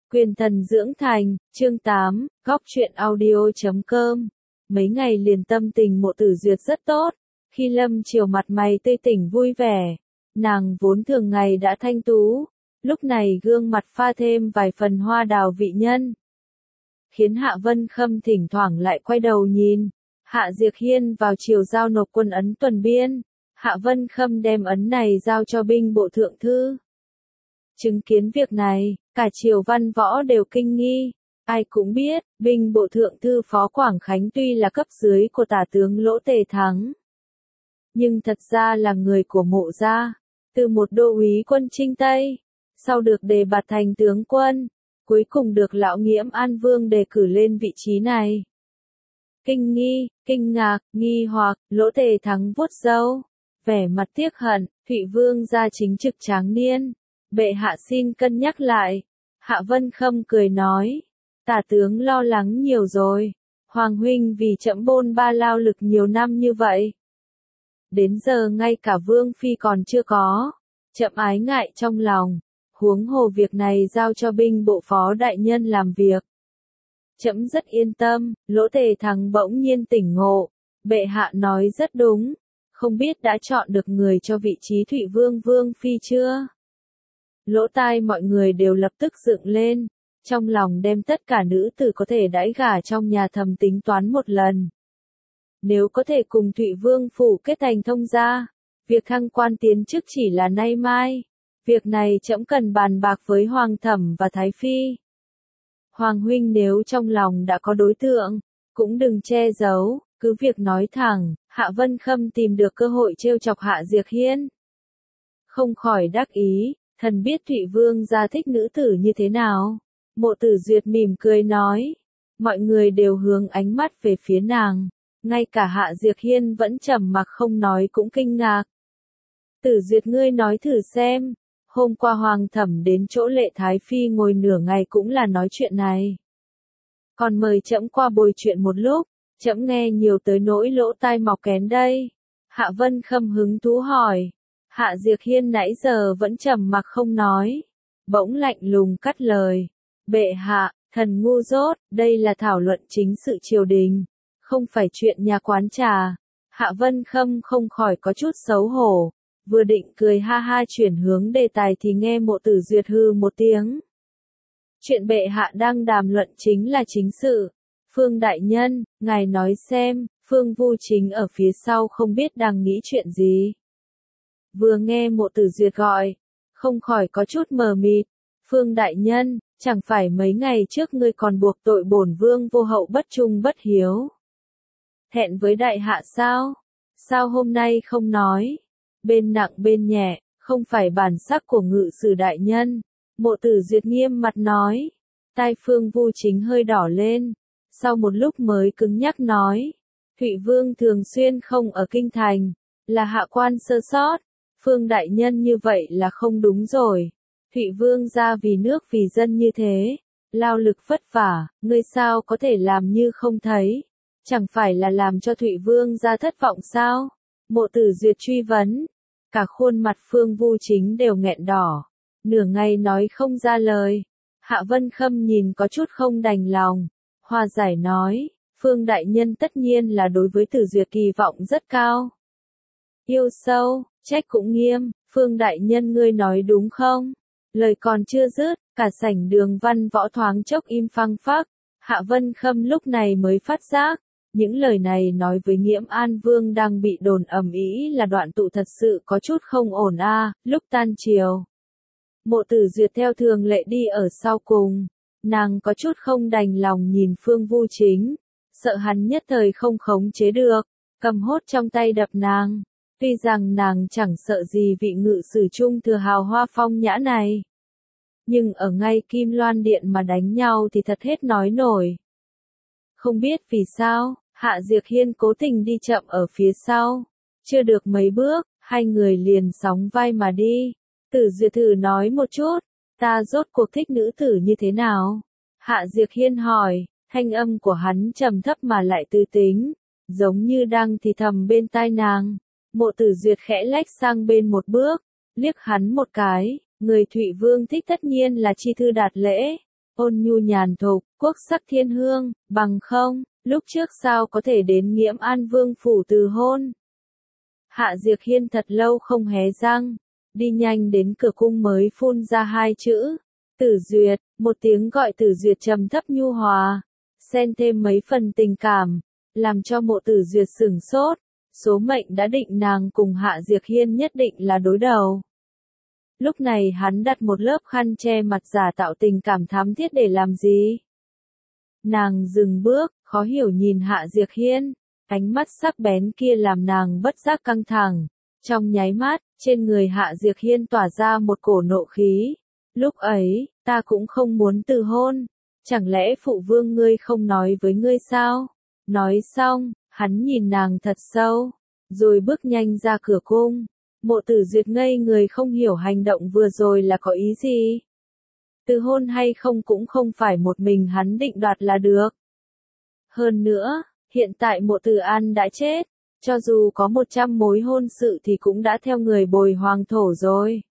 Quyền thần dưỡng thành, chương 8, góc truyện audio.com. Mấy ngày liền tâm tình Mộ Tử Duyệt rất tốt, khi lâm chiều mặt mày tươi tỉnh vui vẻ, nàng vốn thường ngày đã thanh tú, lúc này gương mặt pha thêm vài phần hoa đào vị nhân. Khiến Hạ Vân Khâm thỉnh thoảng lại quay đầu nhìn, Hạ Diệc Hiên vào chiều giao nộp quân ấn tuần biên, Hạ Vân Khâm đem ấn này giao cho binh bộ thượng thư. Chứng kiến việc này, cả triều văn võ đều kinh nghi, ai cũng biết, binh bộ thượng thư Phó Quảng Khánh tuy là cấp dưới của tả tướng Lỗ Tề Thắng, nhưng thật ra là người của Mộ gia, từ một đô úy quân Trinh Tây, sau được đề bạt thành tướng quân, cuối cùng được lão Nghiễm An Vương đề cử lên vị trí này. Kinh nghi, kinh ngạc, nghi hoặc, Lỗ Tề Thắng vuốt râu, vẻ mặt tiếc hận, Thụy Vương gia chính trực tráng niên. Bệ hạ xin cân nhắc lại. Hạ Vân Khâm cười nói. Tả tướng lo lắng nhiều rồi. Hoàng huynh vì trẫm bôn ba lao lực nhiều năm như vậy. Đến giờ ngay cả Vương Phi còn chưa có. Trẫm ái ngại trong lòng. Huống hồ việc này giao cho binh bộ phó đại nhân làm việc. Trẫm rất yên tâm. Lỗ Tề Thắng bỗng nhiên tỉnh ngộ. Bệ hạ nói rất đúng. Không biết đã chọn được người cho vị trí Thụy Vương Vương Phi chưa? Lỗ tai mọi người đều lập tức dựng lên, trong lòng đem tất cả nữ tử có thể đãi gả trong nhà thầm tính toán một lần. Nếu có thể cùng Thụy Vương phủ kết thành thông gia, việc thăng quan tiến chức chỉ là nay mai. Việc này trẫm cần bàn bạc với Hoàng thẩm và Thái Phi. Hoàng huynh nếu trong lòng đã có đối tượng, cũng đừng che giấu, cứ việc nói thẳng. Hạ Vân Khâm tìm được cơ hội trêu chọc Hạ Diệc Hiên. Không khỏi đắc ý. Thần biết Thụy Vương gia thích nữ tử như thế nào. Mộ Tử Duyệt mỉm cười nói. Mọi người đều hướng ánh mắt về phía nàng. Ngay cả Hạ Diệc Hiên vẫn trầm mặc không nói cũng kinh ngạc. Tử Duyệt ngươi nói thử xem. Hôm qua Hoàng thẩm đến chỗ Lệ Thái Phi ngồi nửa ngày cũng là nói chuyện này. Còn mời trẫm qua bồi chuyện một lúc. Trẫm nghe nhiều tới nỗi lỗ tai mọc kén đây. Hạ Vân Khâm hứng thú hỏi. Hạ Diệc Hiên nãy giờ vẫn trầm mặc không nói. Bỗng lạnh lùng cắt lời. Bệ hạ, thần ngu dốt, đây là thảo luận chính sự triều đình. Không phải chuyện nhà quán trà. Hạ Vân Khâm không khỏi có chút xấu hổ. Vừa định cười ha ha chuyển hướng đề tài thì nghe Mộ Tử Duyệt hư một tiếng. Chuyện bệ hạ đang đàm luận chính là chính sự. Phương đại nhân, ngài nói xem, Phương Vu Chính ở phía sau không biết đang nghĩ chuyện gì. Vừa nghe Mộ Tử Duyệt gọi, không khỏi có chút mờ mịt. Phương đại nhân, chẳng phải mấy ngày trước ngươi còn buộc tội bổn vương vô hậu bất trung bất hiếu. Thẹn với đại hạ sao? Sao hôm nay không nói? Bên nặng bên nhẹ, không phải bản sắc của ngự sử đại nhân. Mộ Tử Duyệt nghiêm mặt nói. Tai Phương Vu Chính hơi đỏ lên. Sau một lúc mới cứng nhắc nói. Thụy Vương thường xuyên không ở kinh thành. Là hạ quan sơ sót. Phương đại nhân như vậy là không đúng rồi. Thụy Vương gia vì nước vì dân như thế, lao lực vất vả, ngươi sao có thể làm như không thấy? Chẳng phải là làm cho Thụy Vương gia thất vọng sao? Mộ Tử Duyệt truy vấn. Cả khuôn mặt Phương Vu Chính đều nghẹn đỏ, nửa ngày nói không ra lời. Hạ Vân Khâm nhìn có chút không đành lòng, hòa giải nói, Phương đại nhân tất nhiên là đối với Tử Duyệt kỳ vọng rất cao. Yêu sâu, trách cũng nghiêm, Phương đại nhân ngươi nói đúng không? Lời còn chưa dứt, cả sảnh đường văn võ thoáng chốc im phăng phắc. Hạ Vân Khâm lúc này mới phát giác, những lời này nói với Nghiễm An Vương đang bị đồn ầm ĩ là đoạn tụ thật sự có chút không ổn a. Lúc tan chiều, Mộ Tử Duyệt theo thường lệ đi ở sau cùng, nàng có chút không đành lòng nhìn Phương Vu Chính, sợ hắn nhất thời không khống chế được, cầm hốt trong tay đập nàng. Tuy rằng nàng chẳng sợ gì vị ngự sử trung thừa hào hoa phong nhã này, nhưng ở ngay Kim Loan Điện mà đánh nhau thì thật hết nói nổi. Không biết vì sao, Hạ Diệc Hiên cố tình đi chậm ở phía sau. Chưa được mấy bước, hai người liền sóng vai mà đi. Tử Duyệt thử nói một chút, ta rốt cuộc thích nữ tử như thế nào? Hạ Diệc Hiên hỏi, thanh âm của hắn trầm thấp mà lại tư tính, giống như đang thì thầm bên tai nàng. Mộ Tử Duyệt khẽ lách sang bên một bước, liếc hắn một cái, người Thụy Vương thích tất nhiên là chi thư đạt lễ, ôn nhu nhàn thục, quốc sắc thiên hương, bằng không, lúc trước sao có thể đến Nghiễm An Vương phủ từ hôn. Hạ Diệc Hiên thật lâu không hé răng, đi nhanh đến cửa cung mới phun ra hai chữ, Tử Duyệt, một tiếng gọi Tử Duyệt trầm thấp nhu hòa, xen thêm mấy phần tình cảm, làm cho Mộ Tử Duyệt sửng sốt, số mệnh đã định nàng cùng Hạ Diệc Hiên nhất định là đối đầu. Lúc này hắn đặt một lớp khăn che mặt giả tạo tình cảm thắm thiết để làm gì? Nàng dừng bước, khó hiểu nhìn Hạ Diệc Hiên, ánh mắt sắc bén kia làm nàng bất giác căng thẳng. Trong nháy mắt, trên người Hạ Diệc Hiên tỏa ra một cổ nộ khí. Lúc ấy, ta cũng không muốn từ hôn. Chẳng lẽ phụ vương ngươi không nói với ngươi sao? Nói xong, hắn nhìn nàng thật sâu, rồi bước nhanh ra cửa cung. Mộ Tử Duyệt ngây người không hiểu hành động vừa rồi là có ý gì. Từ hôn hay không cũng không phải một mình hắn định đoạt là được. Hơn nữa, hiện tại Mộ Tử An đã chết, cho dù có 100 mối hôn sự thì cũng đã theo người bồi hoàng thổ rồi.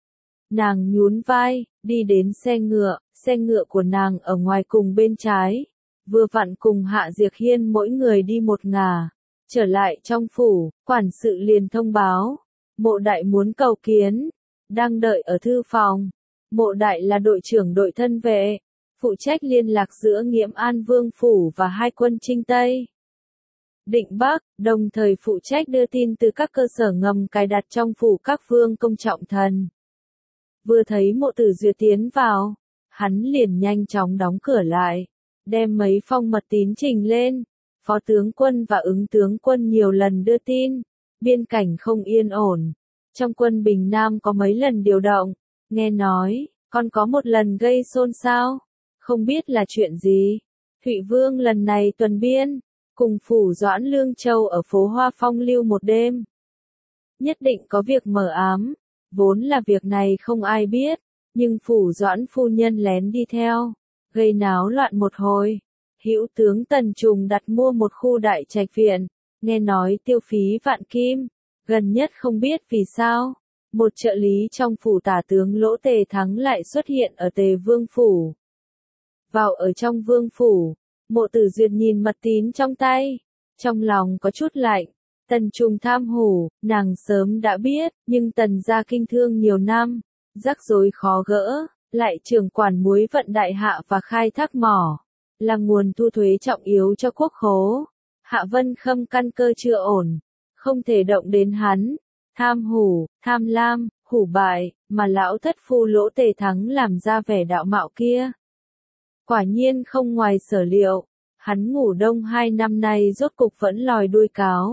Nàng nhún vai, đi đến xe ngựa của nàng ở ngoài cùng bên trái, vừa vặn cùng Hạ Diệc Hiên mỗi người đi một ngả. Trở lại trong phủ, quản sự liền thông báo, Mộ đại muốn cầu kiến, đang đợi ở thư phòng. Mộ đại là đội trưởng đội thân vệ, phụ trách liên lạc giữa Nghiễm An Vương phủ và hai quân Trinh Tây. Định Bắc, đồng thời phụ trách đưa tin từ các cơ sở ngầm cài đặt trong phủ các vương công trọng thần. Vừa thấy Mộ Tử Duyệt tiến vào, hắn liền nhanh chóng đóng cửa lại, đem mấy phong mật tín trình lên. Phó tướng quân và ứng tướng quân nhiều lần đưa tin, biên cảnh không yên ổn. Trong quân Bình Nam có mấy lần điều động, nghe nói, còn có một lần gây xôn xao. Không biết là chuyện gì. Thụy Vương lần này tuần biên, cùng phủ Doãn Lương Châu ở phố Hoa Phong lưu một đêm. Nhất định có việc mờ ám, vốn là việc này không ai biết, nhưng phủ Doãn phu nhân lén đi theo, gây náo loạn một hồi. Hữu tướng Tần Trùng đặt mua một khu đại trạch viện, nghe nói tiêu phí vạn kim, gần nhất không biết vì sao, một trợ lý trong phủ tả tướng Lỗ Tề Thắng lại xuất hiện ở Tề Vương phủ. Vào ở trong vương phủ, Mộ Tử Duyệt nhìn mật tín trong tay, trong lòng có chút lạnh. Tần Trùng tham hủ, nàng sớm đã biết, nhưng Tần gia kinh thương nhiều năm, rắc rối khó gỡ, lại trưởng quản muối vận đại hạ và khai thác mỏ, là nguồn thu thuế trọng yếu cho quốc khố. Hạ Vân Khâm căn cơ chưa ổn, không thể động đến hắn. Tham hủ, tham lam, hủ bại, mà lão thất phu Lỗ Tề Thắng làm ra vẻ đạo mạo kia. Quả nhiên không ngoài sở liệu, hắn ngủ đông 2 năm nay rốt cục vẫn lòi đuôi cáo.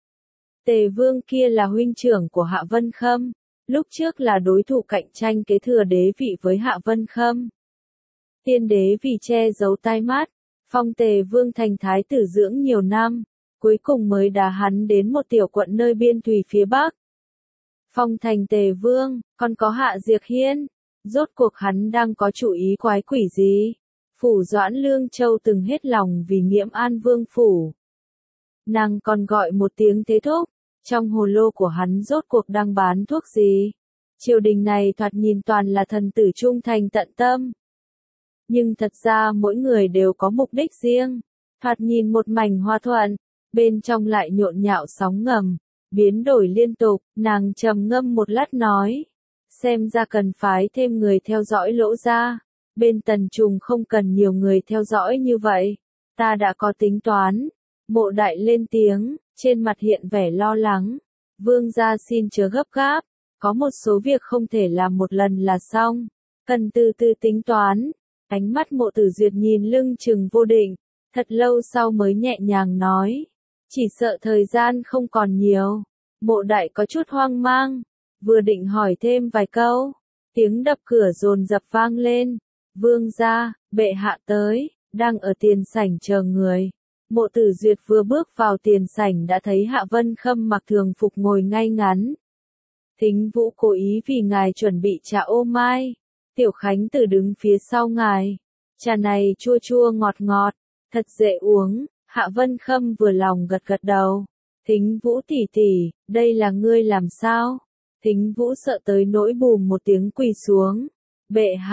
Tề Vương kia là huynh trưởng của Hạ Vân Khâm, lúc trước là đối thủ cạnh tranh kế thừa đế vị với Hạ Vân Khâm. Tiên đế vì che giấu tai mắt, phong Tề Vương thành thái tử dưỡng nhiều năm, cuối cùng mới đá hắn đến một tiểu quận nơi biên thùy phía Bắc. Phong thành Tề Vương, còn có Hạ Diệc Hiên, rốt cuộc hắn đang có chủ ý quái quỷ gì? Phủ Doãn Lương Châu từng hết lòng vì Nghiễm An Vương phủ. Nàng còn gọi một tiếng thế thúc, trong hồ lô của hắn rốt cuộc đang bán thuốc gì? Triều đình này thoạt nhìn toàn là thần tử trung thành tận tâm. Nhưng thật ra mỗi người đều có mục đích riêng, thoạt nhìn một mảnh hòa thuận, bên trong lại nhộn nhạo sóng ngầm, biến đổi liên tục. Nàng trầm ngâm một lát nói, xem ra cần phái thêm người theo dõi Lỗ gia, bên Tần Trùng không cần nhiều người theo dõi như vậy, ta đã có tính toán. Mộ đại lên tiếng, trên mặt hiện vẻ lo lắng, vương gia xin chớ gấp gáp, có một số việc không thể làm một lần là xong, cần từ từ tính toán. Ánh mắt Mộ Tử Duyệt nhìn lưng chừng vô định, thật lâu sau mới nhẹ nhàng nói, chỉ sợ thời gian không còn nhiều. Mộ đại có chút hoang mang, vừa định hỏi thêm vài câu, tiếng đập cửa dồn dập vang lên. Vương gia, bệ hạ tới, đang ở tiền sảnh chờ người. Mộ Tử Duyệt vừa bước vào tiền sảnh đã thấy Hạ Vân Khâm mặc thường phục ngồi ngay ngắn. Thính Vũ cố ý vì ngài chuẩn bị trà ô mai. Tiểu Khánh Tử đứng phía sau ngài. Trà này chua chua ngọt ngọt, thật dễ uống. Hạ Vân Khâm vừa lòng gật gật đầu. Thính Vũ tỷ tỷ, đây là ngươi làm sao? Thính Vũ sợ tới nỗi bùm một tiếng quỳ xuống. Bệ hạ.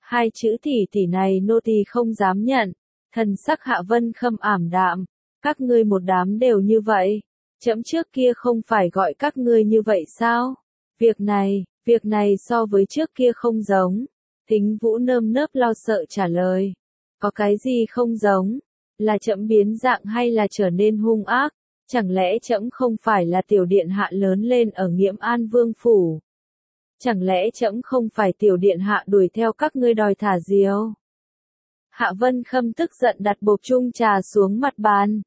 Hai chữ tỷ tỷ này nô tỳ không dám nhận. Thần sắc Hạ Vân Khâm ảm đạm. Các ngươi một đám đều như vậy. Trẫm trước kia không phải gọi các ngươi như vậy sao? Việc này so với trước kia không giống. Thính Vũ nơm nớp lo sợ trả lời. Có cái gì không giống? Là trẫm biến dạng hay là trở nên hung ác? Chẳng lẽ trẫm không phải là tiểu điện hạ lớn lên ở Nghiễm An Vương phủ? Chẳng lẽ trẫm không phải tiểu điện hạ đuổi theo các ngươi đòi thả diều? Hạ Vân Khâm tức giận đặt bộc chung trà xuống mặt bàn.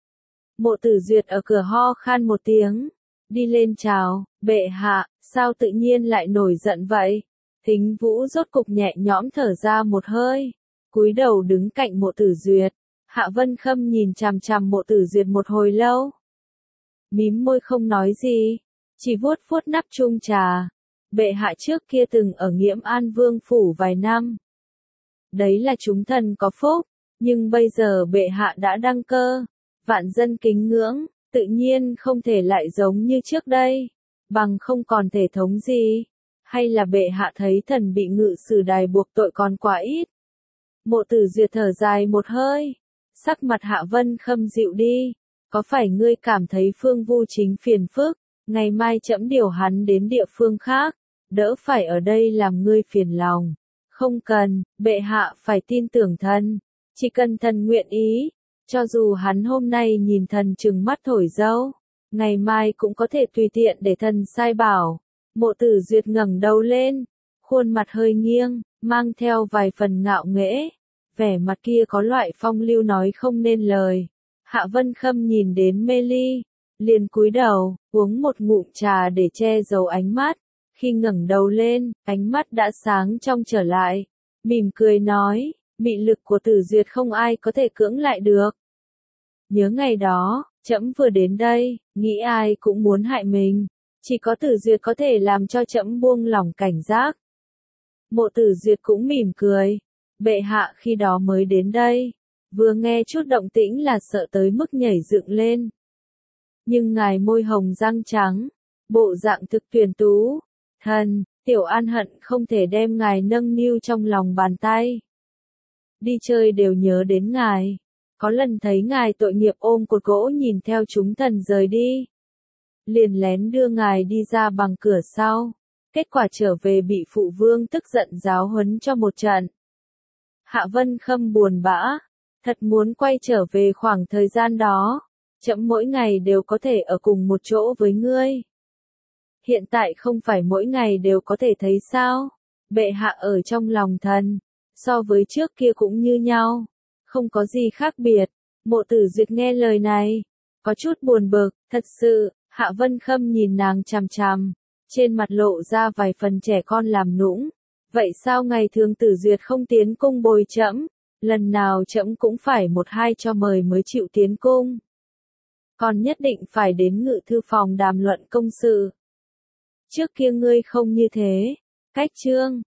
Mộ Tử Duyệt ở cửa ho khan một tiếng, đi lên chào, bệ hạ, sao tự nhiên lại nổi giận vậy? Thính Vũ rốt cục nhẹ nhõm thở ra một hơi, cúi đầu đứng cạnh Mộ Tử Duyệt. Hạ Vân Khâm nhìn chằm chằm Mộ Tử Duyệt một hồi lâu, mím môi không nói gì, chỉ vuốt vuốt nắp chung trà. Bệ hạ trước kia từng ở Nghiễm An Vương phủ vài năm. Đấy là chúng thần có phúc, nhưng bây giờ bệ hạ đã đăng cơ, vạn dân kính ngưỡng, tự nhiên không thể lại giống như trước đây, bằng không còn thể thống gì, hay là bệ hạ thấy thần bị ngự sử đài buộc tội còn quá ít. Mộ Tử Duyệt thở dài một hơi, sắc mặt Hạ Vân Khâm dịu đi, có phải ngươi cảm thấy Phương Vu Chính phiền phức, ngày mai trẫm điều hắn đến địa phương khác, đỡ phải ở đây làm ngươi phiền lòng. Không cần, bệ hạ phải tin tưởng thần, chỉ cần thần nguyện ý, cho dù hắn hôm nay nhìn thần trừng mắt thổi dâu, ngày mai cũng có thể tùy tiện để thần sai bảo. Mộ Tử Duyệt ngẩng đầu lên, khuôn mặt hơi nghiêng, mang theo vài phần ngạo nghễ, vẻ mặt kia có loại phong lưu nói không nên lời. Hạ Vân Khâm nhìn đến mê ly, liền cúi đầu, uống một ngụm trà để che giấu ánh mắt. Khi ngẩng đầu lên, ánh mắt đã sáng trong trở lại, mỉm cười nói, mị lực của Tử Duyệt không ai có thể cưỡng lại được. Nhớ ngày đó, trẫm vừa đến đây, nghĩ ai cũng muốn hại mình, chỉ có Tử Duyệt có thể làm cho trẫm buông lỏng cảnh giác. Mộ Tử Duyệt cũng mỉm cười, bệ hạ khi đó mới đến đây, vừa nghe chút động tĩnh là sợ tới mức nhảy dựng lên. Nhưng ngài môi hồng răng trắng, bộ dạng thực tuyển tú. Thần, Tiểu An hận không thể đem ngài nâng niu trong lòng bàn tay. Đi chơi đều nhớ đến ngài. Có lần thấy ngài tội nghiệp ôm cột gỗ nhìn theo chúng thần rời đi. Liền lén đưa ngài đi ra bằng cửa sau. Kết quả trở về bị phụ vương tức giận giáo huấn cho một trận. Hạ Vân Khâm buồn bã. Thật muốn quay trở về khoảng thời gian đó. Trẫm mỗi ngày đều có thể ở cùng một chỗ với ngươi. Hiện tại không phải mỗi ngày đều có thể thấy sao? Bệ hạ ở trong lòng thần, so với trước kia cũng như nhau, không có gì khác biệt. Mộ Tử Duyệt nghe lời này, có chút buồn bực, thật sự. Hạ Vân Khâm nhìn nàng chằm chằm, trên mặt lộ ra vài phần trẻ con làm nũng. Vậy sao ngày thường Tử Duyệt không tiến cung bồi trẫm? Lần nào trẫm cũng phải một hai cho mời mới chịu tiến cung. Còn nhất định phải đến ngự thư phòng đàm luận công sự. Trước kia ngươi không như thế. Cách chương